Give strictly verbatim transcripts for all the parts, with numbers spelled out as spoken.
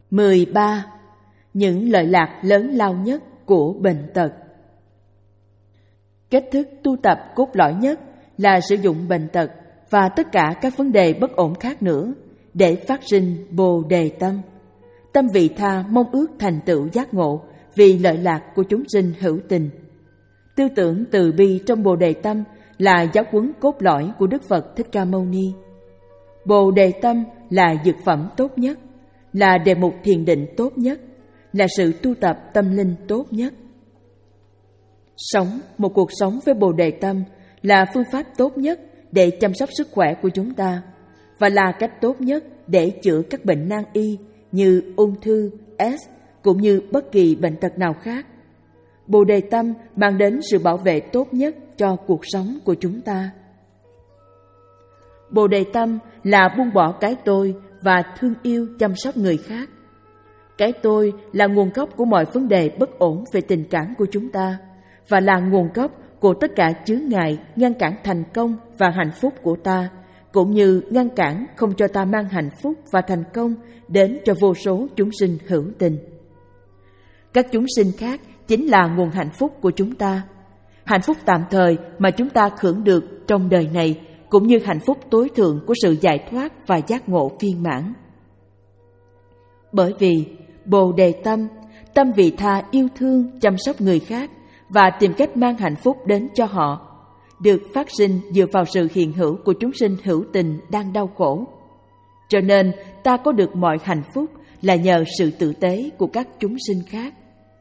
mười ba. Những lợi lạc lớn lao nhất của bệnh tật. Cách thức tu tập cốt lõi nhất là sử dụng bệnh tật và tất cả các vấn đề bất ổn khác nữa để phát sinh Bồ Đề tâm. Tâm vị tha mong ước thành tựu giác ngộ vì lợi lạc của chúng sinh hữu tình. Tư tưởng từ bi trong Bồ Đề tâm là giáo huấn cốt lõi của Đức Phật Thích Ca Mâu Ni. Bồ Đề tâm là dược phẩm tốt nhất, là đề mục thiền định tốt nhất, là sự tu tập tâm linh tốt nhất. Sống một cuộc sống với Bồ Đề tâm là phương pháp tốt nhất để chăm sóc sức khỏe của chúng ta và là cách tốt nhất để chữa các bệnh nan y như ung thư, AIDS cũng như bất kỳ bệnh tật nào khác. Bồ Đề tâm mang đến sự bảo vệ tốt nhất cho cuộc sống của chúng ta. Bồ Đề tâm là buông bỏ cái tôi và thương yêu chăm sóc người khác. Cái tôi là nguồn gốc của mọi vấn đề bất ổn về tình cảm của chúng ta và là nguồn gốc của tất cả chướng ngại ngăn cản thành công và hạnh phúc của ta, cũng như ngăn cản không cho ta mang hạnh phúc và thành công đến cho vô số chúng sinh hữu tình. Các chúng sinh khác chính là nguồn hạnh phúc của chúng ta, hạnh phúc tạm thời mà chúng ta hưởng được trong đời này, cũng như hạnh phúc tối thượng của sự giải thoát và giác ngộ viên mãn. Bởi vì Bồ Đề tâm, tâm vị tha yêu thương chăm sóc người khác và tìm cách mang hạnh phúc đến cho họ, được phát sinh dựa vào sự hiện hữu của chúng sinh hữu tình đang đau khổ. Cho nên ta có được mọi hạnh phúc là nhờ sự tử tế của các chúng sinh khác.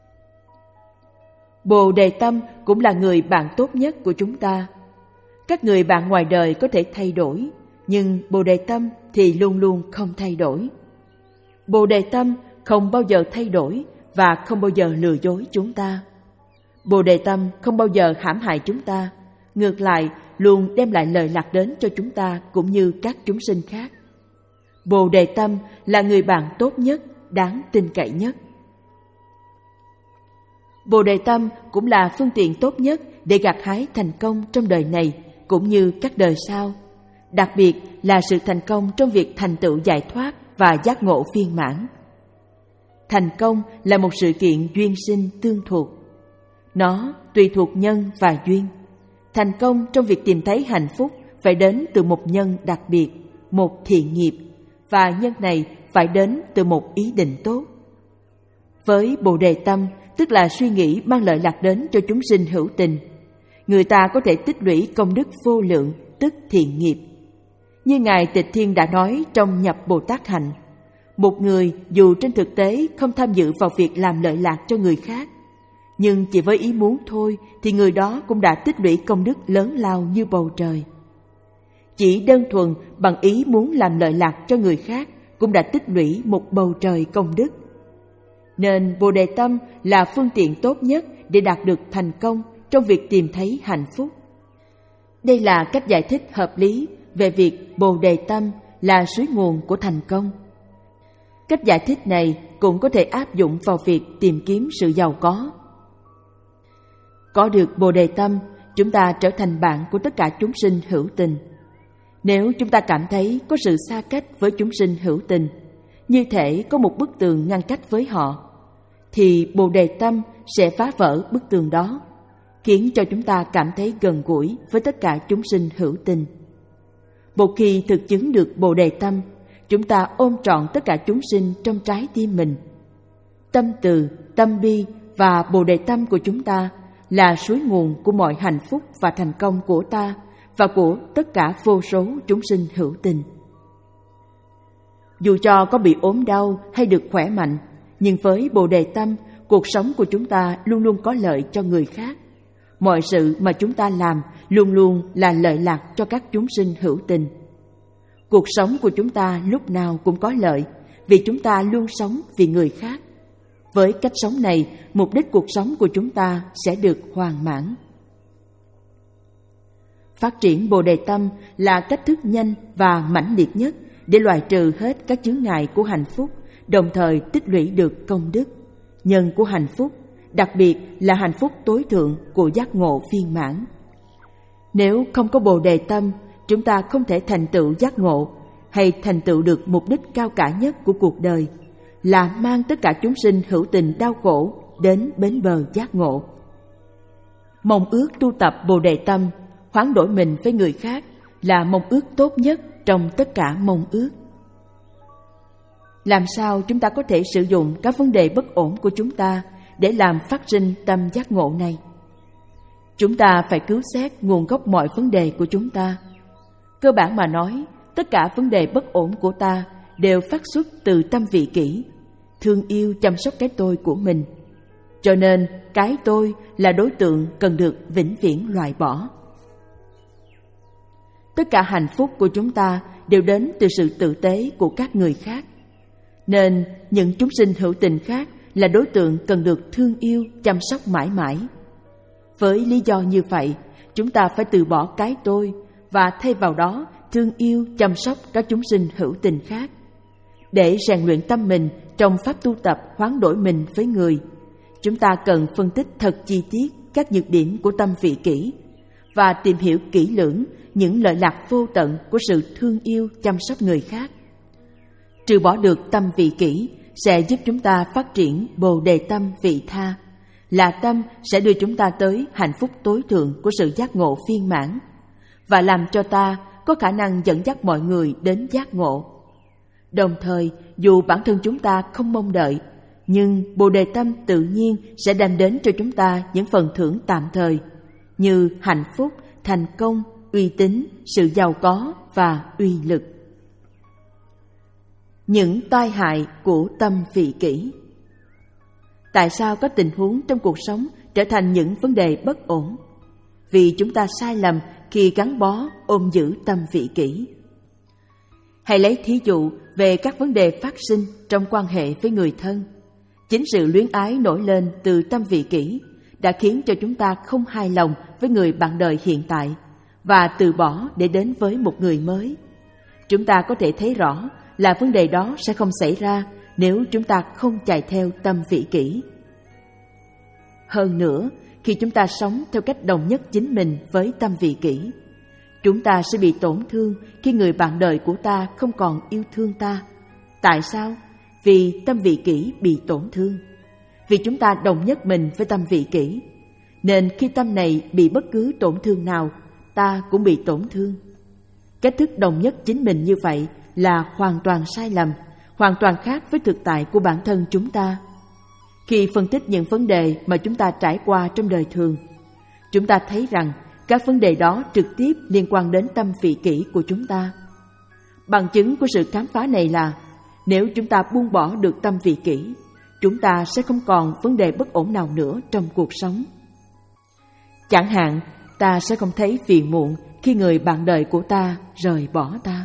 Bồ Đề tâm cũng là người bạn tốt nhất của chúng ta. Các người bạn ngoài đời có thể thay đổi, nhưng Bồ Đề tâm thì luôn luôn không thay đổi. Bồ Đề tâm không bao giờ thay đổi và không bao giờ lừa dối chúng ta. Bồ Đề tâm không bao giờ hãm hại chúng ta, ngược lại luôn đem lại lợi lạc đến cho chúng ta cũng như các chúng sinh khác. Bồ Đề tâm là người bạn tốt nhất, đáng tin cậy nhất. Bồ Đề tâm cũng là phương tiện tốt nhất để gặt hái thành công trong đời này cũng như các đời sau, đặc biệt là sự thành công trong việc thành tựu giải thoát và giác ngộ viên mãn. Thành công là một sự kiện duyên sinh tương thuộc. Nó tùy thuộc nhân và duyên. Thành công trong việc tìm thấy hạnh phúc phải đến từ một nhân đặc biệt, một thiện nghiệp, và nhân này phải đến từ một ý định tốt. Với Bồ Đề tâm, tức là suy nghĩ mang lợi lạc đến cho chúng sinh hữu tình, người ta có thể tích lũy công đức vô lượng, tức thiện nghiệp. Như Ngài Tịch Thiên đã nói trong Nhập Bồ Tát Hạnh, một người dù trên thực tế không tham dự vào việc làm lợi lạc cho người khác, nhưng chỉ với ý muốn thôi thì người đó cũng đã tích lũy công đức lớn lao như bầu trời. Chỉ đơn thuần bằng ý muốn làm lợi lạc cho người khác cũng đã tích lũy một bầu trời công đức. Nên Bồ Đề tâm là phương tiện tốt nhất để đạt được thành công trong việc tìm thấy hạnh phúc. Đây là cách giải thích hợp lý về việc Bồ Đề tâm là suối nguồn của thành công. Cách giải thích này cũng có thể áp dụng vào việc tìm kiếm sự giàu có. Có được Bồ Đề tâm, chúng ta trở thành bạn của tất cả chúng sinh hữu tình. Nếu chúng ta cảm thấy có sự xa cách với chúng sinh hữu tình, như thể có một bức tường ngăn cách với họ, thì Bồ Đề tâm sẽ phá vỡ bức tường đó, khiến cho chúng ta cảm thấy gần gũi với tất cả chúng sinh hữu tình. Một khi thực chứng được Bồ Đề tâm, chúng ta ôm trọn tất cả chúng sinh trong trái tim mình. Tâm từ, tâm bi và Bồ Đề tâm của chúng ta là suối nguồn của mọi hạnh phúc và thành công của ta và của tất cả vô số chúng sinh hữu tình. Dù cho có bị ốm đau hay được khỏe mạnh, nhưng với Bồ Đề tâm, cuộc sống của chúng ta luôn luôn có lợi cho người khác. Mọi sự mà chúng ta làm luôn luôn là lợi lạc cho các chúng sinh hữu tình. Cuộc sống của chúng ta lúc nào cũng có lợi, vì chúng ta luôn sống vì người khác. Với cách sống này, mục đích cuộc sống của chúng ta sẽ được hoàn mãn. Phát triển Bồ Đề tâm là cách thức nhanh và mãnh liệt nhất để loại trừ hết các chướng ngại của hạnh phúc, đồng thời tích lũy được công đức, nhân của hạnh phúc, đặc biệt là hạnh phúc tối thượng của giác ngộ viên mãn. Nếu không có Bồ Đề tâm, chúng ta không thể thành tựu giác ngộ hay thành tựu được mục đích cao cả nhất của cuộc đời, là mang tất cả chúng sinh hữu tình đau khổ đến bến bờ giác ngộ. Mong ước tu tập Bồ Đề tâm, hoán đổi mình với người khác là mong ước tốt nhất trong tất cả mong ước. Làm sao chúng ta có thể sử dụng các vấn đề bất ổn của chúng ta để làm phát sinh tâm giác ngộ này? Chúng ta phải cứu xét nguồn gốc mọi vấn đề của chúng ta. Cơ bản mà nói, tất cả vấn đề bất ổn của ta đều phát xuất từ tâm vị kỷ, thương yêu chăm sóc cái tôi của mình. Cho nên, cái tôi là đối tượng cần được vĩnh viễn loại bỏ. Tất cả hạnh phúc của chúng ta đều đến từ sự tử tế của các người khác. Nên, những chúng sinh hữu tình khác là đối tượng cần được thương yêu, chăm sóc mãi mãi. Với lý do như vậy, chúng ta phải từ bỏ cái tôi và thay vào đó thương yêu, chăm sóc các chúng sinh hữu tình khác. Để rèn luyện tâm mình trong pháp tu tập hoán đổi mình với người, chúng ta cần phân tích thật chi tiết các nhược điểm của tâm vị kỷ và tìm hiểu kỹ lưỡng những lợi lạc vô tận của sự thương yêu chăm sóc người khác. Trừ bỏ được tâm vị kỷ sẽ giúp chúng ta phát triển Bồ Đề tâm vị tha, là tâm sẽ đưa chúng ta tới hạnh phúc tối thượng của sự giác ngộ viên mãn và làm cho ta có khả năng dẫn dắt mọi người đến giác ngộ. Đồng thời, dù bản thân chúng ta không mong đợi, nhưng Bồ Đề tâm tự nhiên sẽ đem đến cho chúng ta những phần thưởng tạm thời như hạnh phúc, thành công, uy tín, sự giàu có và uy lực. Những tai hại của tâm vị kỷ. Tại sao có tình huống trong cuộc sống trở thành những vấn đề bất ổn? Vì chúng ta sai lầm khi gắn bó ôm giữ tâm vị kỷ. Hãy lấy thí dụ về các vấn đề phát sinh trong quan hệ với người thân. Chính sự luyến ái nổi lên từ tâm vị kỷ đã khiến cho chúng ta không hài lòng với người bạn đời hiện tại và từ bỏ để đến với một người mới. Chúng ta có thể thấy rõ là vấn đề đó sẽ không xảy ra nếu chúng ta không chạy theo tâm vị kỷ. Hơn nữa, khi chúng ta sống theo cách đồng nhất chính mình với tâm vị kỷ, chúng ta sẽ bị tổn thương khi người bạn đời của ta không còn yêu thương ta. Tại sao? Vì tâm vị kỷ bị tổn thương. Vì chúng ta đồng nhất mình với tâm vị kỷ, nên khi tâm này bị bất cứ tổn thương nào, ta cũng bị tổn thương. Cách thức đồng nhất chính mình như vậy là hoàn toàn sai lầm, hoàn toàn khác với thực tại của bản thân chúng ta. Khi phân tích những vấn đề mà chúng ta trải qua trong đời thường, chúng ta thấy rằng các vấn đề đó trực tiếp liên quan đến tâm vị kỷ của chúng ta. Bằng chứng của sự khám phá này là nếu chúng ta buông bỏ được tâm vị kỷ, chúng ta sẽ không còn vấn đề bất ổn nào nữa trong cuộc sống. Chẳng hạn, ta sẽ không thấy phiền muộn khi người bạn đời của ta rời bỏ ta.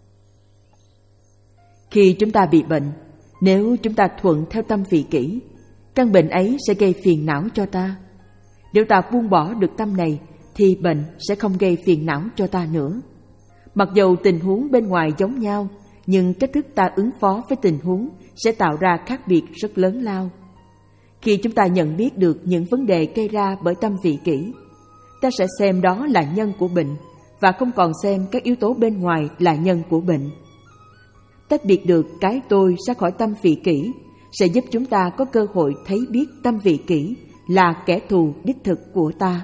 Khi chúng ta bị bệnh, nếu chúng ta thuận theo tâm vị kỷ, căn bệnh ấy sẽ gây phiền não cho ta. Nếu ta buông bỏ được tâm này, thì bệnh sẽ không gây phiền não cho ta nữa. Mặc dù tình huống bên ngoài giống nhau, nhưng cách thức ta ứng phó với tình huống sẽ tạo ra khác biệt rất lớn lao. Khi chúng ta nhận biết được những vấn đề gây ra bởi tâm vị kỷ, ta sẽ xem đó là nhân của bệnh và không còn xem các yếu tố bên ngoài là nhân của bệnh. Tách biệt được cái tôi ra khỏi tâm vị kỷ sẽ giúp chúng ta có cơ hội thấy biết tâm vị kỷ là kẻ thù đích thực của ta.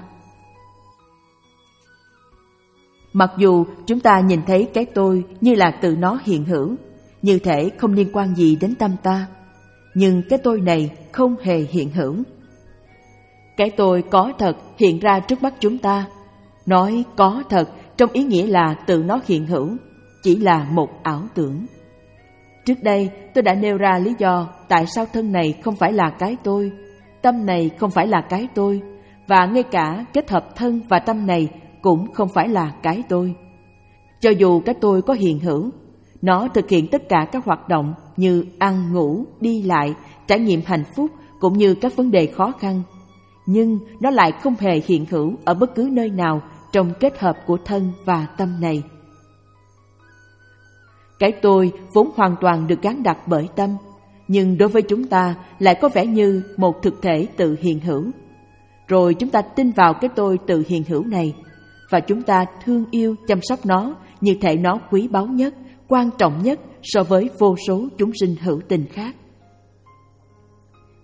Mặc dù chúng ta nhìn thấy cái tôi như là tự nó hiện hữu, như thể không liên quan gì đến tâm ta, nhưng cái tôi này không hề hiện hữu. Cái tôi có thật hiện ra trước mắt chúng ta. Nói có thật trong ý nghĩa là tự nó hiện hữu, chỉ là một ảo tưởng. Trước đây tôi đã nêu ra lý do tại sao thân này không phải là cái tôi, tâm này không phải là cái tôi, và ngay cả kết hợp thân và tâm này cũng không phải là cái tôi. Cho dù cái tôi có hiện hữu, nó thực hiện tất cả các hoạt động như ăn, ngủ, đi lại, trải nghiệm hạnh phúc cũng như các vấn đề khó khăn, nhưng nó lại không hề hiện hữu ở bất cứ nơi nào trong kết hợp của thân và tâm này. Cái tôi vốn hoàn toàn được gán đặt bởi tâm, nhưng đối với chúng ta lại có vẻ như một thực thể tự hiện hữu. Rồi chúng ta tin vào cái tôi tự hiện hữu này, và chúng ta thương yêu chăm sóc nó như thể nó quý báu nhất, quan trọng nhất so với vô số chúng sinh hữu tình khác.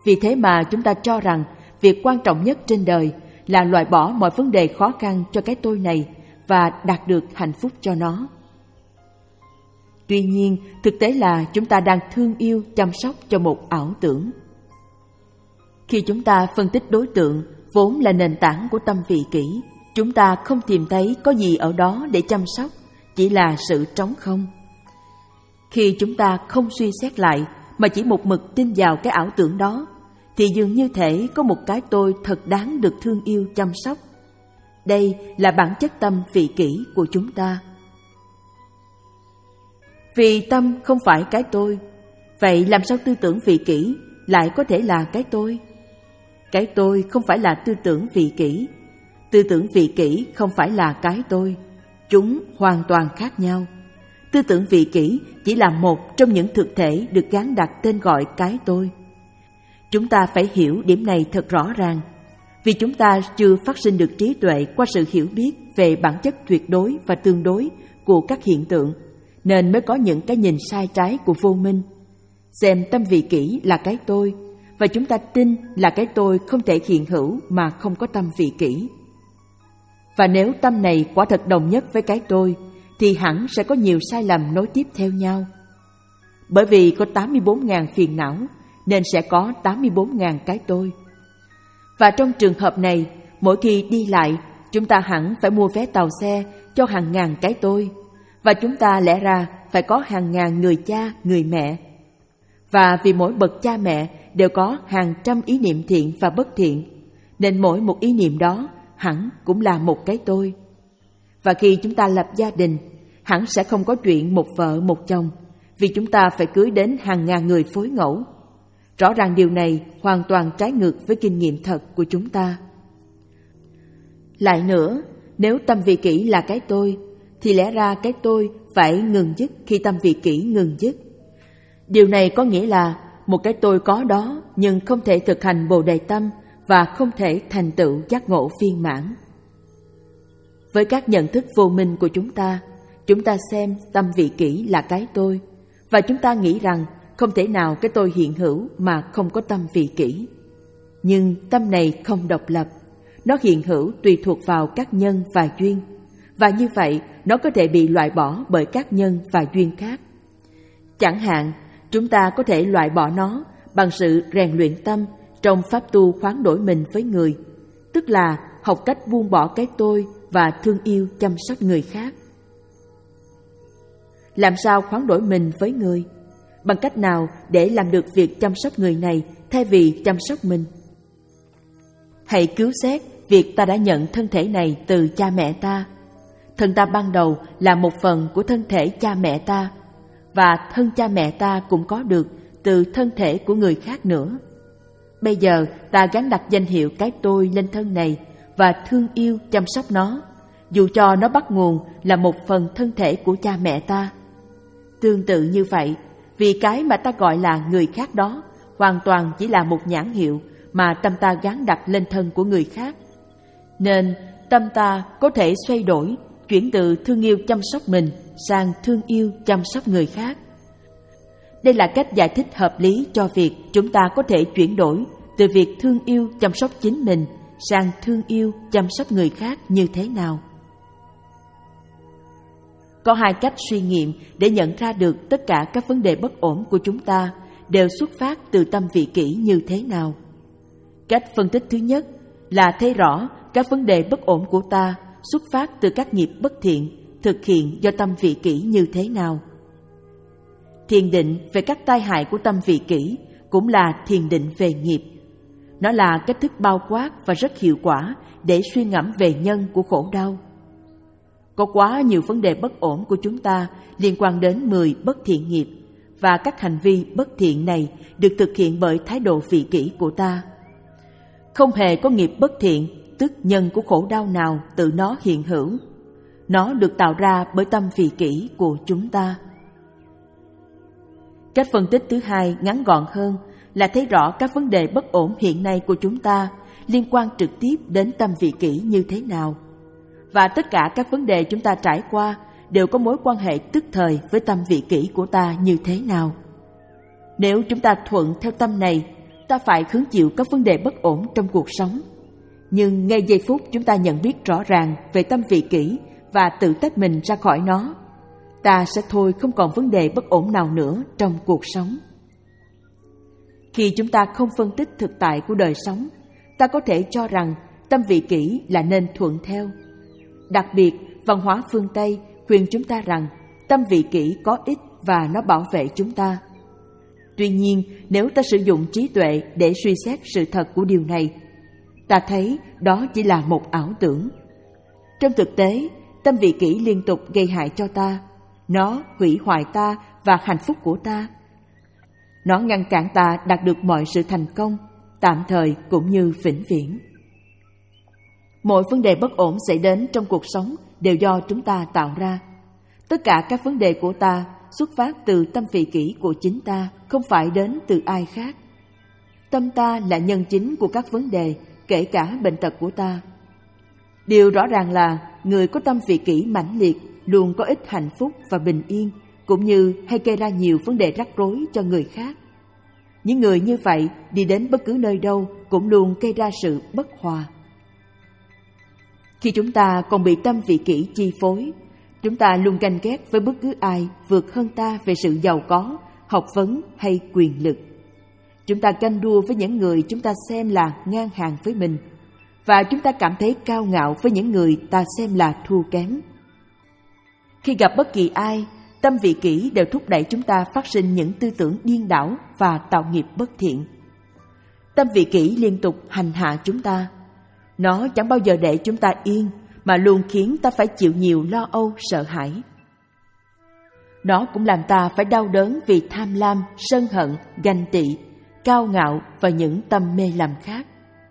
Vì thế mà chúng ta cho rằng việc quan trọng nhất trên đời là loại bỏ mọi vấn đề khó khăn cho cái tôi này và đạt được hạnh phúc cho nó. Tuy nhiên, thực tế là chúng ta đang thương yêu, chăm sóc cho một ảo tưởng. Khi chúng ta phân tích đối tượng, vốn là nền tảng của tâm vị kỷ, chúng ta không tìm thấy có gì ở đó để chăm sóc, chỉ là sự trống không. Khi chúng ta không suy xét lại, mà chỉ một mực tin vào cái ảo tưởng đó, thì dường như thể có một cái tôi thật đáng được thương yêu chăm sóc. Đây là bản chất tâm vị kỷ của chúng ta. Vì tâm không phải cái tôi, vậy làm sao tư tưởng vị kỷ lại có thể là cái tôi? Cái tôi không phải là tư tưởng vị kỷ, tư tưởng vị kỷ không phải là cái tôi, chúng hoàn toàn khác nhau. Tư tưởng vị kỷ chỉ là một trong những thực thể được gán đặt tên gọi cái tôi. Chúng ta phải hiểu điểm này thật rõ ràng, vì chúng ta chưa phát sinh được trí tuệ qua sự hiểu biết về bản chất tuyệt đối và tương đối của các hiện tượng, nên mới có những cái nhìn sai trái của vô minh. Xem tâm vị kỷ là cái tôi, và chúng ta tin là cái tôi không thể hiện hữu mà không có tâm vị kỷ. Và nếu tâm này quả thật đồng nhất với cái tôi, thì hẳn sẽ có nhiều sai lầm nối tiếp theo nhau. Bởi vì có tám mươi bốn nghìn phiền não, nên sẽ có tám mươi bốn nghìn cái tôi. Và trong trường hợp này, mỗi khi đi lại, chúng ta hẳn phải mua vé tàu xe cho hàng ngàn cái tôi, và chúng ta lẽ ra phải có hàng ngàn người cha, người mẹ. Và vì mỗi bậc cha mẹ đều có hàng trăm ý niệm thiện và bất thiện, nên mỗi một ý niệm đó hẳn cũng là một cái tôi. Và khi chúng ta lập gia đình, hẳn sẽ không có chuyện một vợ một chồng, vì chúng ta phải cưới đến hàng ngàn người phối ngẫu. Rõ ràng điều này hoàn toàn trái ngược với kinh nghiệm thật của chúng ta. Lại nữa, nếu tâm vị kỷ là cái tôi, thì lẽ ra cái tôi phải ngừng dứt khi tâm vị kỷ ngừng dứt. Điều này có nghĩa là một cái tôi có đó nhưng không thể thực hành bồ đề tâm và không thể thành tựu giác ngộ viên mãn. Với các nhận thức vô minh của chúng ta, chúng ta xem tâm vị kỷ là cái tôi, và chúng ta nghĩ rằng không thể nào cái tôi hiện hữu mà không có tâm vị kỷ. Nhưng tâm này không độc lập, nó hiện hữu tùy thuộc vào các nhân và duyên, và như vậy nó có thể bị loại bỏ bởi các nhân và duyên khác. Chẳng hạn, chúng ta có thể loại bỏ nó bằng sự rèn luyện tâm trong pháp tu khoáng đổi mình với người, tức là học cách buông bỏ cái tôi và thương yêu chăm sóc người khác. Làm sao khoáng đổi mình với người? Bằng cách nào để làm được việc chăm sóc người này thay vì chăm sóc mình? Hãy cứu xét việc ta đã nhận thân thể này từ cha mẹ ta. Thân ta ban đầu là một phần của thân thể cha mẹ ta, và thân cha mẹ ta cũng có được từ thân thể của người khác nữa. Bây giờ ta gắn đặt danh hiệu cái tôi lên thân này và thương yêu chăm sóc nó, dù cho nó bắt nguồn là một phần thân thể của cha mẹ ta. Tương tự như vậy, vì cái mà ta gọi là người khác đó hoàn toàn chỉ là một nhãn hiệu mà tâm ta gắn đặt lên thân của người khác. Nên tâm ta có thể xoay đổi, chuyển từ thương yêu chăm sóc mình sang thương yêu chăm sóc người khác. Đây là cách giải thích hợp lý cho việc chúng ta có thể chuyển đổi từ việc thương yêu chăm sóc chính mình sang thương yêu chăm sóc người khác như thế nào. Có hai cách suy nghiệm để nhận ra được tất cả các vấn đề bất ổn của chúng ta đều xuất phát từ tâm vị kỷ như thế nào. Cách phân tích thứ nhất là thấy rõ các vấn đề bất ổn của ta xuất phát từ các nghiệp bất thiện thực hiện do tâm vị kỷ như thế nào. Thiền định về các tai hại của tâm vị kỷ cũng là thiền định về nghiệp. Nó là cách thức bao quát và rất hiệu quả để suy ngẫm về nhân của khổ đau. Có quá nhiều vấn đề bất ổn của chúng ta liên quan đến mười bất thiện nghiệp, và các hành vi bất thiện này được thực hiện bởi thái độ vị kỷ của ta. Không hề có nghiệp bất thiện, tức nhân của khổ đau nào tự nó hiện hữu. Nó được tạo ra bởi tâm vị kỷ của chúng ta. Cách phân tích thứ hai ngắn gọn hơn là thấy rõ các vấn đề bất ổn hiện nay của chúng ta liên quan trực tiếp đến tâm vị kỷ như thế nào. Và tất cả các vấn đề chúng ta trải qua đều có mối quan hệ tức thời với tâm vị kỷ của ta như thế nào. Nếu chúng ta thuận theo tâm này, ta phải hứng chịu các vấn đề bất ổn trong cuộc sống. Nhưng ngay giây phút chúng ta nhận biết rõ ràng về tâm vị kỷ và tự tách mình ra khỏi nó, ta sẽ thôi không còn vấn đề bất ổn nào nữa trong cuộc sống. Khi chúng ta không phân tích thực tại của đời sống, ta có thể cho rằng tâm vị kỷ là nên thuận theo. Đặc biệt, văn hóa phương Tây khuyên chúng ta rằng tâm vị kỷ có ích và nó bảo vệ chúng ta. Tuy nhiên, nếu ta sử dụng trí tuệ để suy xét sự thật của điều này, ta thấy đó chỉ là một ảo tưởng. Trong thực tế, tâm vị kỷ liên tục gây hại cho ta. Nó hủy hoại ta và hạnh phúc của ta. Nó ngăn cản ta đạt được mọi sự thành công, tạm thời cũng như vĩnh viễn. Mọi vấn đề bất ổn xảy đến trong cuộc sống đều do chúng ta tạo ra. Tất cả các vấn đề của ta xuất phát từ tâm vị kỷ của chính ta, không phải đến từ ai khác. Tâm ta là nhân chính của các vấn đề, kể cả bệnh tật của ta. Điều rõ ràng là người có tâm vị kỷ mãnh liệt luôn có ít hạnh phúc và bình yên, cũng như hay gây ra nhiều vấn đề rắc rối cho người khác. Những người như vậy đi đến bất cứ nơi đâu cũng luôn gây ra sự bất hòa. Khi chúng ta còn bị tâm vị kỷ chi phối, chúng ta luôn ganh ghét với bất cứ ai vượt hơn ta về sự giàu có, học vấn hay quyền lực. Chúng ta ganh đua với những người chúng ta xem là ngang hàng với mình, và chúng ta cảm thấy cao ngạo với những người ta xem là thua kém. Khi gặp bất kỳ ai, tâm vị kỷ đều thúc đẩy chúng ta phát sinh những tư tưởng điên đảo và tạo nghiệp bất thiện. Tâm vị kỷ liên tục hành hạ chúng ta. Nó chẳng bao giờ để chúng ta yên, mà luôn khiến ta phải chịu nhiều lo âu, sợ hãi. Nó cũng làm ta phải đau đớn vì tham lam, sân hận, ganh tị, cao ngạo và những tâm mê lầm khác.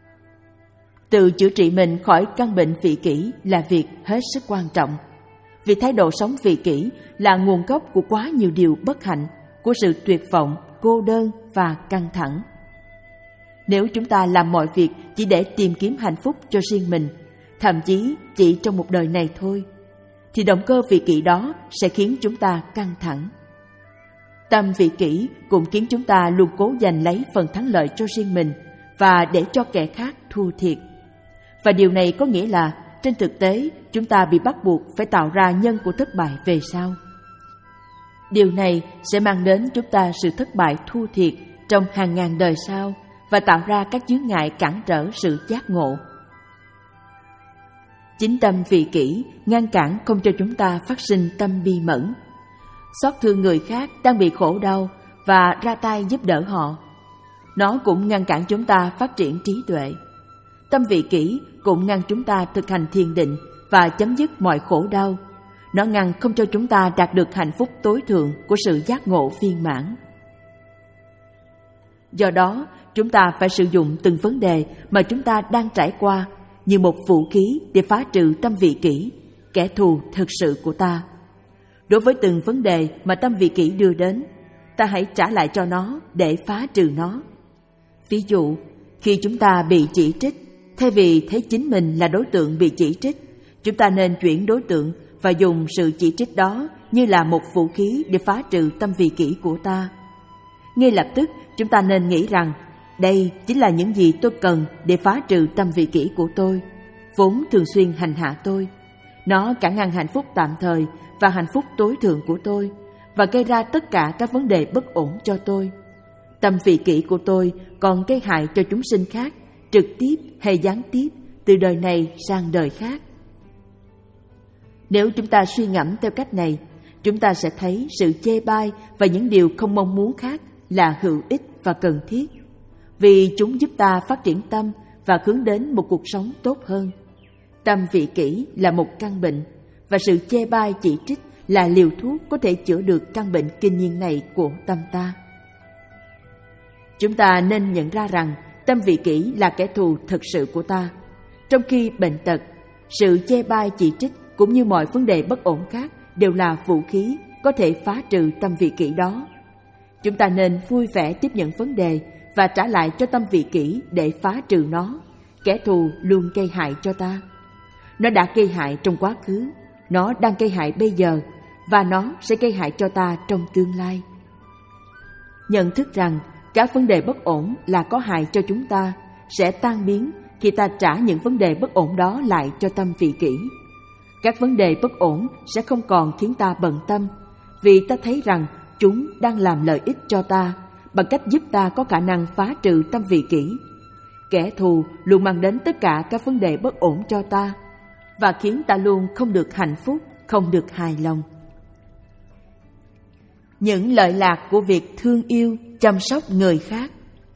Tự chữa trị mình khỏi căn bệnh vị kỷ là việc hết sức quan trọng, vì thái độ sống vị kỷ là nguồn gốc của quá nhiều điều bất hạnh, của sự tuyệt vọng, cô đơn và căng thẳng. Nếu chúng ta làm mọi việc chỉ để tìm kiếm hạnh phúc cho riêng mình, thậm chí chỉ trong một đời này thôi, thì động cơ vị kỷ đó sẽ khiến chúng ta căng thẳng. Tâm vị kỷ cũng khiến chúng ta luôn cố giành lấy phần thắng lợi cho riêng mình và để cho kẻ khác thua thiệt. Và điều này có nghĩa là trên thực tế chúng ta bị bắt buộc phải tạo ra nhân của thất bại về sau. Điều này sẽ mang đến chúng ta sự thất bại thua thiệt trong hàng ngàn đời sau và tạo ra các chướng ngại cản trở sự giác ngộ. Chính tâm vị kỷ ngăn cản không cho chúng ta phát sinh tâm bi mẫn, xót thương người khác đang bị khổ đau và ra tay giúp đỡ họ. Nó cũng ngăn cản chúng ta phát triển trí tuệ. Tâm vị kỷ cũng ngăn chúng ta thực hành thiền định và chấm dứt mọi khổ đau. Nó ngăn không cho chúng ta đạt được hạnh phúc tối thượng của sự giác ngộ viên mãn. Do đó, chúng ta phải sử dụng từng vấn đề mà chúng ta đang trải qua như một vũ khí để phá trừ tâm vị kỷ, kẻ thù thực sự của ta. Đối với từng vấn đề mà tâm vị kỷ đưa đến, ta hãy trả lại cho nó để phá trừ nó. Ví dụ, khi chúng ta bị chỉ trích, thay vì thấy chính mình là đối tượng bị chỉ trích, chúng ta nên chuyển đối tượng và dùng sự chỉ trích đó như là một vũ khí để phá trừ tâm vị kỷ của ta. Ngay lập tức, chúng ta nên nghĩ rằng đây chính là những gì tôi cần để phá trừ tâm vị kỷ của tôi, vốn thường xuyên hành hạ tôi. Nó cản ngăn hạnh phúc tạm thời và hạnh phúc tối thượng của tôi và gây ra tất cả các vấn đề bất ổn cho tôi. Tâm vị kỷ của tôi còn gây hại cho chúng sinh khác, trực tiếp hay gián tiếp, từ đời này sang đời khác. Nếu chúng ta suy ngẫm theo cách này, chúng ta sẽ thấy sự chê bai và những điều không mong muốn khác là hữu ích và cần thiết, vì chúng giúp ta phát triển tâm và hướng đến một cuộc sống tốt hơn. Tâm vị kỷ là một căn bệnh, và sự chê bai chỉ trích là liều thuốc có thể chữa được căn bệnh kinh niên này của tâm ta. Chúng ta nên nhận ra rằng tâm vị kỷ là kẻ thù thực sự của ta, trong khi bệnh tật, sự chê bai chỉ trích cũng như mọi vấn đề bất ổn khác đều là vũ khí có thể phá trừ tâm vị kỷ đó. Chúng ta nên vui vẻ tiếp nhận vấn đề và trả lại cho tâm vị kỷ để phá trừ nó. Kẻ thù luôn gây hại cho ta. Nó đã gây hại trong quá khứ, nó đang gây hại bây giờ, và nó sẽ gây hại cho ta trong tương lai. Nhận thức rằng các vấn đề bất ổn là có hại cho chúng ta sẽ tan biến khi ta trả những vấn đề bất ổn đó lại cho tâm vị kỷ. Các vấn đề bất ổn sẽ không còn khiến ta bận tâm, vì ta thấy rằng chúng đang làm lợi ích cho ta bằng cách giúp ta có khả năng phá trừ tâm vị kỷ. Kẻ thù luôn mang đến tất cả các vấn đề bất ổn cho ta và khiến ta luôn không được hạnh phúc, không được hài lòng. Những lợi lạc của việc thương yêu, chăm sóc người khác.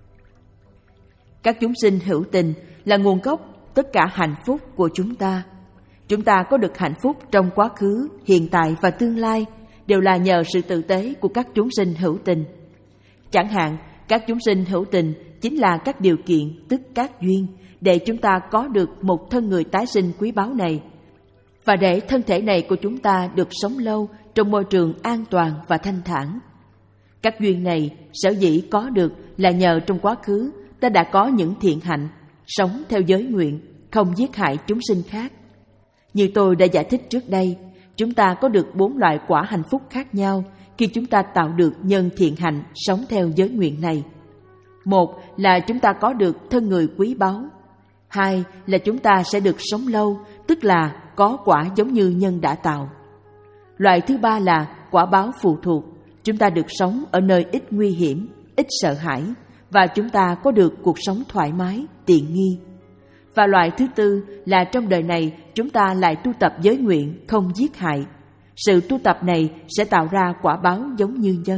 Các chúng sinh hữu tình là nguồn gốc tất cả hạnh phúc của chúng ta. Chúng ta có được hạnh phúc trong quá khứ, hiện tại và tương lai đều là nhờ sự tử tế của các chúng sinh hữu tình. Chẳng hạn, các chúng sinh hữu tình chính là các điều kiện, tức các duyên, để chúng ta có được một thân người tái sinh quý báu này, và để thân thể này của chúng ta được sống lâu trong môi trường an toàn và thanh thản. Các duyên này sở dĩ có được là nhờ trong quá khứ ta đã có những thiện hạnh, sống theo giới nguyện, không giết hại chúng sinh khác. Như tôi đã giải thích trước đây, chúng ta có được bốn loại quả hạnh phúc khác nhau khi chúng ta tạo được nhân thiện hạnh sống theo giới nguyện này. Một là chúng ta có được thân người quý báu. Hai là chúng ta sẽ được sống lâu, tức là có quả giống như nhân đã tạo. Loại thứ ba là quả báo phụ thuộc. Chúng ta được sống ở nơi ít nguy hiểm, ít sợ hãi, và chúng ta có được cuộc sống thoải mái, tiện nghi. Và loại thứ tư là trong đời này chúng ta lại tu tập giới nguyện, không giết hại. Sự tu tập này sẽ tạo ra quả báo giống như nhân.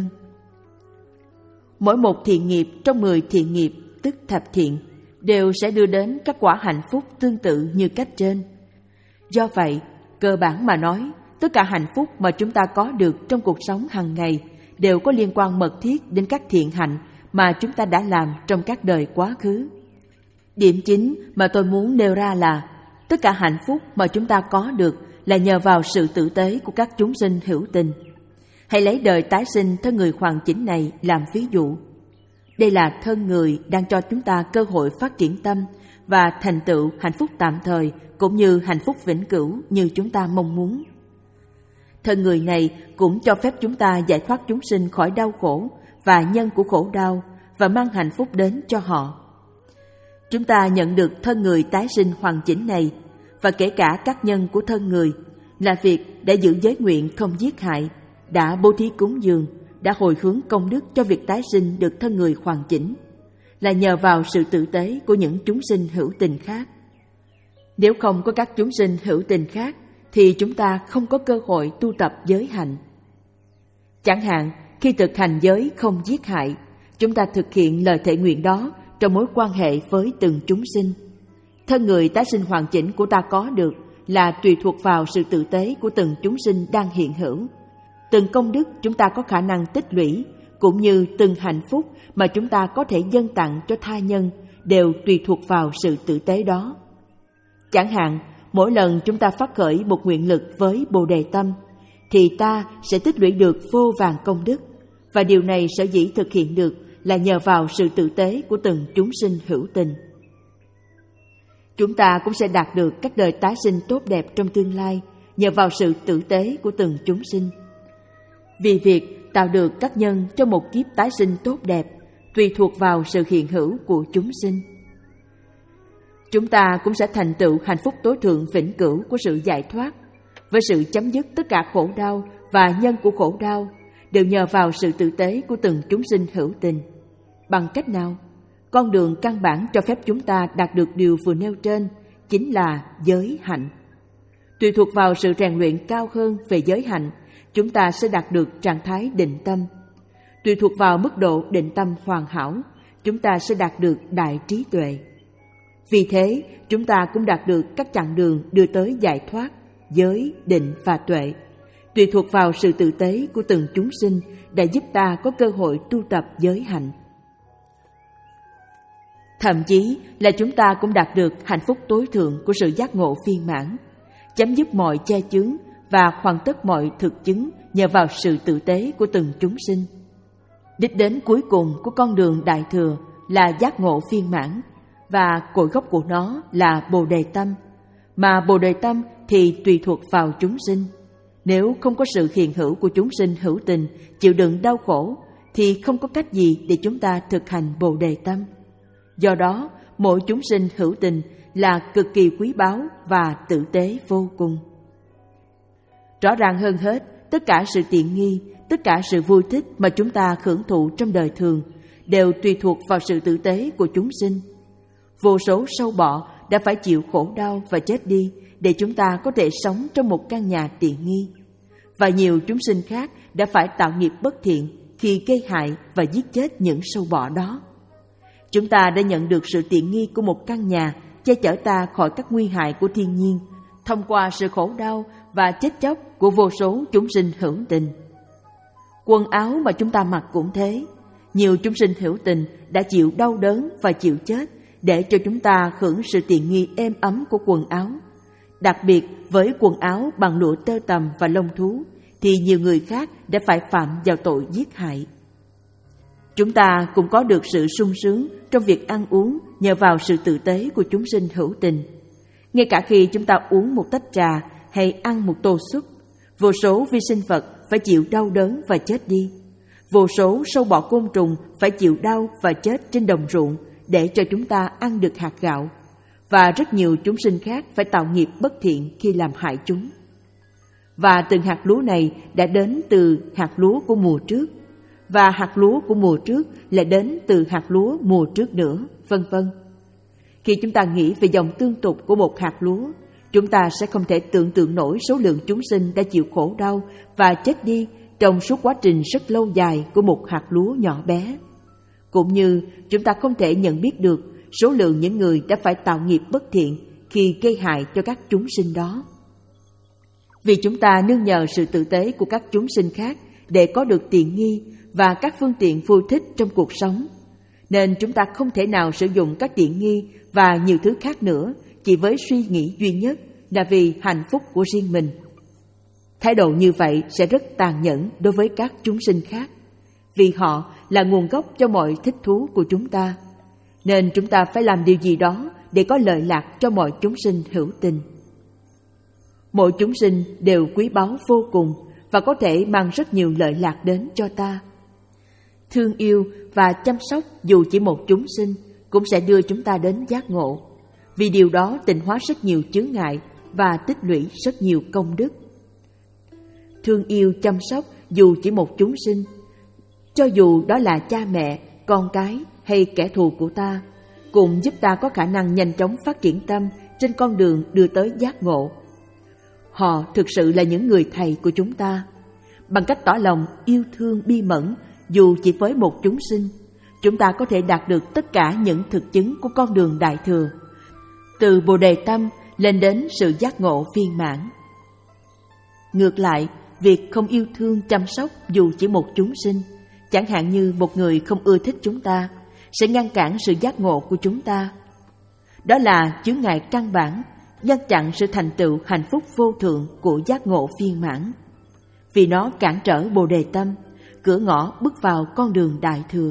Mỗi một thiện nghiệp trong mười thiện nghiệp, tức thập thiện, đều sẽ đưa đến các quả hạnh phúc tương tự như cách trên. Do vậy, cơ bản mà nói, tất cả hạnh phúc mà chúng ta có được trong cuộc sống hàng ngày đều có liên quan mật thiết đến các thiện hạnh mà chúng ta đã làm trong các đời quá khứ. Điểm chính mà tôi muốn nêu ra là tất cả hạnh phúc mà chúng ta có được là nhờ vào sự tử tế của các chúng sinh hữu tình. Hãy lấy đời tái sinh thân người hoàn chỉnh này làm ví dụ. Đây là thân người đang cho chúng ta cơ hội phát triển tâm và thành tựu hạnh phúc tạm thời cũng như hạnh phúc vĩnh cửu như chúng ta mong muốn. Thân người này cũng cho phép chúng ta giải thoát chúng sinh khỏi đau khổ và nhân của khổ đau và mang hạnh phúc đến cho họ. Chúng ta nhận được thân người tái sinh hoàn chỉnh này, và kể cả các nhân của thân người, là việc đã giữ giới nguyện không giết hại, đã bố thí cúng dường, đã hồi hướng công đức cho việc tái sinh được thân người hoàn chỉnh, là nhờ vào sự tử tế của những chúng sinh hữu tình khác. Nếu không có các chúng sinh hữu tình khác, thì chúng ta không có cơ hội tu tập giới hạnh. Chẳng hạn, khi thực hành giới không giết hại, chúng ta thực hiện lời thệ nguyện đó trong mối quan hệ với từng chúng sinh. Thân người tái sinh hoàn chỉnh của ta có được là tùy thuộc vào sự tử tế của từng chúng sinh đang hiện hữu. Từng công đức chúng ta có khả năng tích lũy, cũng như từng hạnh phúc mà chúng ta có thể dâng tặng cho tha nhân đều tùy thuộc vào sự tử tế đó. Chẳng hạn, mỗi lần chúng ta phát khởi một nguyện lực với Bồ Đề tâm, thì ta sẽ tích lũy được vô vàn công đức, và điều này sở dĩ thực hiện được là nhờ vào sự tử tế của từng chúng sinh hữu tình. Chúng ta cũng sẽ đạt được các đời tái sinh tốt đẹp trong tương lai nhờ vào sự tử tế của từng chúng sinh. Vì việc tạo được các nhân trong một kiếp tái sinh tốt đẹp tùy thuộc vào sự hiện hữu của chúng sinh. Chúng ta cũng sẽ thành tựu hạnh phúc tối thượng vĩnh cửu của sự giải thoát, với sự chấm dứt tất cả khổ đau và nhân của khổ đau đều nhờ vào sự tử tế của từng chúng sinh hữu tình. Bằng cách nào? Con đường căn bản cho phép chúng ta đạt được điều vừa nêu trên chính là giới hạnh. Tùy thuộc vào sự rèn luyện cao hơn về giới hạnh, chúng ta sẽ đạt được trạng thái định tâm. Tùy thuộc vào mức độ định tâm hoàn hảo, chúng ta sẽ đạt được đại trí tuệ. Vì thế, chúng ta cũng đạt được các chặng đường đưa tới giải thoát, giới, định và tuệ. Tùy thuộc vào sự tử tế của từng chúng sinh đã giúp ta có cơ hội tu tập giới hạnh. Thậm chí là chúng ta cũng đạt được hạnh phúc tối thượng của sự giác ngộ viên mãn, chấm dứt mọi che chướng và hoàn tất mọi thực chứng nhờ vào sự tử tế của từng chúng sinh. Đích đến cuối cùng của con đường Đại Thừa là giác ngộ viên mãn, và cội gốc của nó là Bồ Đề tâm, mà Bồ Đề tâm thì tùy thuộc vào chúng sinh. Nếu không có sự hiện hữu của chúng sinh hữu tình chịu đựng đau khổ, thì không có cách gì để chúng ta thực hành Bồ Đề tâm. Do đó, mỗi chúng sinh hữu tình là cực kỳ quý báu và tử tế vô cùng. Rõ ràng hơn hết, tất cả sự tiện nghi, tất cả sự vui thích mà chúng ta hưởng thụ trong đời thường đều tùy thuộc vào sự tử tế của chúng sinh. Vô số sâu bọ đã phải chịu khổ đau và chết đi để chúng ta có thể sống trong một căn nhà tiện nghi. Và nhiều chúng sinh khác đã phải tạo nghiệp bất thiện khi gây hại và giết chết những sâu bọ đó. Chúng ta đã nhận được sự tiện nghi của một căn nhà che chở ta khỏi các nguy hại của thiên nhiên thông qua sự khổ đau và chết chóc của vô số chúng sinh hữu tình. Quần áo mà chúng ta mặc cũng thế. Nhiều chúng sinh hữu tình đã chịu đau đớn và chịu chết để cho chúng ta hưởng sự tiện nghi êm ấm của quần áo. Đặc biệt với quần áo bằng lụa tơ tằm và lông thú thì nhiều người khác đã phải phạm vào tội giết hại. Chúng ta cũng có được sự sung sướng trong việc ăn uống nhờ vào sự tử tế của chúng sinh hữu tình. Ngay cả khi chúng ta uống một tách trà hay ăn một tô súp, vô số vi sinh vật phải chịu đau đớn và chết đi. Vô số sâu bọ côn trùng phải chịu đau và chết trên đồng ruộng để cho chúng ta ăn được hạt gạo. Và rất nhiều chúng sinh khác phải tạo nghiệp bất thiện khi làm hại chúng. Và từng hạt lúa này đã đến từ hạt lúa của mùa trước, và hạt lúa của mùa trước lại đến từ hạt lúa mùa trước nữa, vân vân. Khi chúng ta nghĩ về dòng tương tục của một hạt lúa, chúng ta sẽ không thể tưởng tượng nổi số lượng chúng sinh đã chịu khổ đau và chết đi trong suốt quá trình rất lâu dài của một hạt lúa nhỏ bé. Cũng như chúng ta không thể nhận biết được số lượng những người đã phải tạo nghiệp bất thiện khi gây hại cho các chúng sinh đó. Vì chúng ta nương nhờ sự tử tế của các chúng sinh khác để có được tiện nghi và các phương tiện vui thích trong cuộc sống, nên chúng ta không thể nào sử dụng các tiện nghi và nhiều thứ khác nữa chỉ với suy nghĩ duy nhất là vì hạnh phúc của riêng mình. Thái độ như vậy sẽ rất tàn nhẫn đối với các chúng sinh khác, vì họ là nguồn gốc cho mọi thích thú của chúng ta. Nên chúng ta phải làm điều gì đó để có lợi lạc cho mọi chúng sinh hữu tình. Mỗi chúng sinh đều quý báu vô cùng và có thể mang rất nhiều lợi lạc đến cho ta. Thương yêu và chăm sóc dù chỉ một chúng sinh cũng sẽ đưa chúng ta đến giác ngộ, vì điều đó tịnh hóa rất nhiều chướng ngại và tích lũy rất nhiều công đức. Thương yêu chăm sóc dù chỉ một chúng sinh, cho dù đó là cha mẹ, con cái hay kẻ thù của ta, cũng giúp ta có khả năng nhanh chóng phát triển tâm trên con đường đưa tới giác ngộ. Họ thực sự là những người thầy của chúng ta. Bằng cách tỏ lòng yêu thương bi mẫn dù chỉ với một chúng sinh, chúng ta có thể đạt được tất cả những thực chứng của con đường Đại Thừa, từ Bồ Đề tâm lên đến sự giác ngộ viên mãn. Ngược lại, việc không yêu thương chăm sóc dù chỉ một chúng sinh, chẳng hạn như một người không ưa thích chúng ta, sẽ ngăn cản sự giác ngộ của chúng ta. Đó là chướng ngại căn bản, ngăn chặn sự thành tựu hạnh phúc vô thượng của giác ngộ viên mãn, vì nó cản trở Bồ Đề tâm, cửa ngõ bước vào con đường Đại Thừa.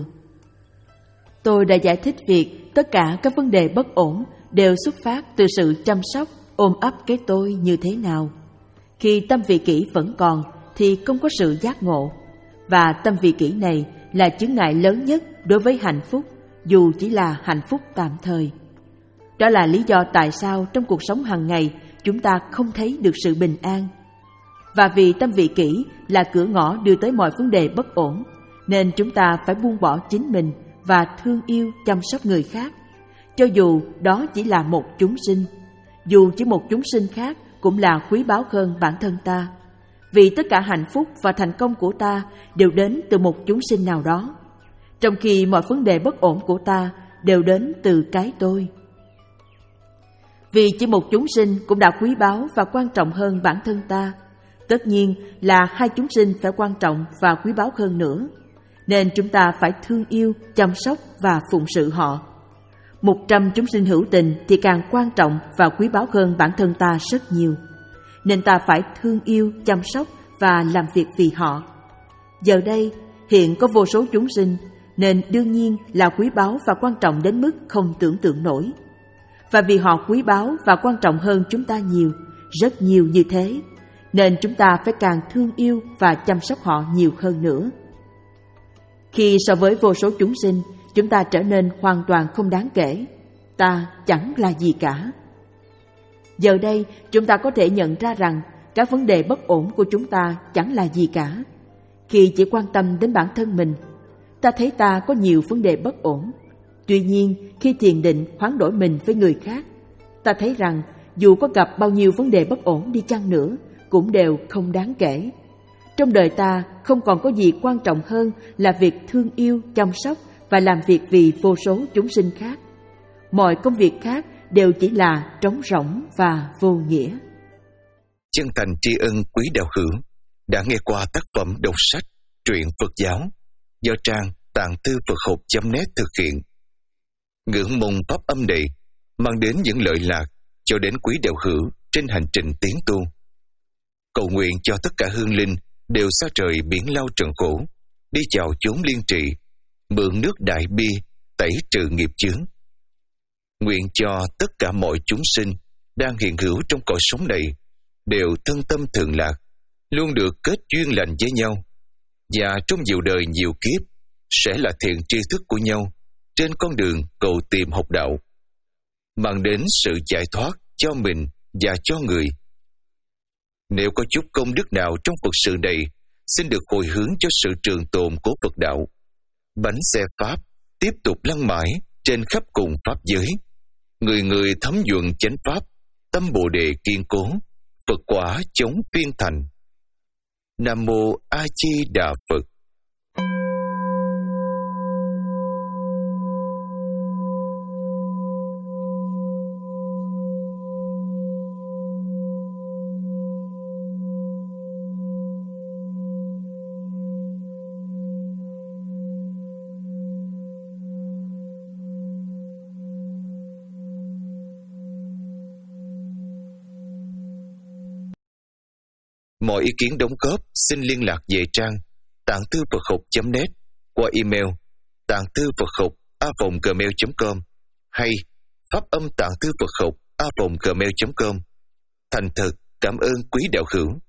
Tôi đã giải thích việc tất cả các vấn đề bất ổn đều xuất phát từ sự chăm sóc, ôm ấp cái tôi như thế nào. Khi tâm vị kỷ vẫn còn thì không có sự giác ngộ, và tâm vị kỷ này là chướng ngại lớn nhất đối với hạnh phúc, dù chỉ là hạnh phúc tạm thời. Đó là lý do tại sao trong cuộc sống hàng ngày chúng ta không thấy được sự bình an. Và vì tâm vị kỷ là cửa ngõ đưa tới mọi vấn đề bất ổn, nên chúng ta phải buông bỏ chính mình và thương yêu chăm sóc người khác, cho dù đó chỉ là một chúng sinh, dù chỉ một chúng sinh khác cũng là quý báu hơn bản thân ta, vì tất cả hạnh phúc và thành công của ta đều đến từ một chúng sinh nào đó, trong khi mọi vấn đề bất ổn của ta đều đến từ cái tôi. Vì chỉ một chúng sinh cũng đã quý báu và quan trọng hơn bản thân ta, tất nhiên là hai chúng sinh phải quan trọng và quý báu hơn nữa, nên chúng ta phải thương yêu, chăm sóc và phụng sự họ. Một trăm chúng sinh hữu tình thì càng quan trọng và quý báu hơn bản thân ta rất nhiều, nên ta phải thương yêu, chăm sóc và làm việc vì họ. Giờ đây, hiện có vô số chúng sinh, nên đương nhiên là quý báu và quan trọng đến mức không tưởng tượng nổi. Và vì họ quý báu và quan trọng hơn chúng ta nhiều, rất nhiều như thế, nên chúng ta phải càng thương yêu và chăm sóc họ nhiều hơn nữa. Khi so với vô số chúng sinh, chúng ta trở nên hoàn toàn không đáng kể. Ta chẳng là gì cả. Giờ đây, chúng ta có thể nhận ra rằng các vấn đề bất ổn của chúng ta chẳng là gì cả. Khi chỉ quan tâm đến bản thân mình, ta thấy ta có nhiều vấn đề bất ổn. Tuy nhiên, khi thiền định hoán đổi mình với người khác, ta thấy rằng dù có gặp bao nhiêu vấn đề bất ổn đi chăng nữa, cũng đều không đáng kể. Trong đời ta không còn có gì quan trọng hơn là việc thương yêu, chăm sóc và làm việc vì vô số chúng sinh khác. Mọi công việc khác đều chỉ là trống rỗng và vô nghĩa. Chân thành tri ân quý đạo hữu đã nghe qua tác phẩm đọc sách truyện Phật giáo do trang tạng thư Phật học chấm net thực hiện. Ngưỡng mong pháp âm này mang đến những lợi lạc cho đến quý đạo hữu trên hành trình tiến tu. Cầu nguyện cho tất cả hương linh đều xa trời biển lao trần khổ, đi chào chốn liên trị, mượn nước đại bi tẩy trừ nghiệp chướng. Nguyện cho tất cả mọi chúng sinh đang hiện hữu trong cõi sống này đều thân tâm thường lạc, luôn được kết duyên lành với nhau, và trong nhiều đời nhiều kiếp sẽ là thiện tri thức của nhau trên con đường cầu tìm học đạo, mang đến sự giải thoát cho mình và cho người. Nếu có chút công đức nào trong Phật sự này, xin được hồi hướng cho sự trường tồn của Phật đạo. Bánh xe Pháp tiếp tục lăn mãi trên khắp cùng Pháp giới. Người người thấm nhuận chánh Pháp, tâm Bồ Đề kiên cố, Phật quả chống phiên thành. Nam Mô A Di Đà Phật. Mọi ý kiến đóng góp xin liên lạc về trang tạng thư Phật học chấm net qua email tạng thư Phật học a vòng gmail chấm com hay pháp âm tạng thư Phật học a vòng gmail chấm com. Thành thật cảm ơn quý đạo hữu.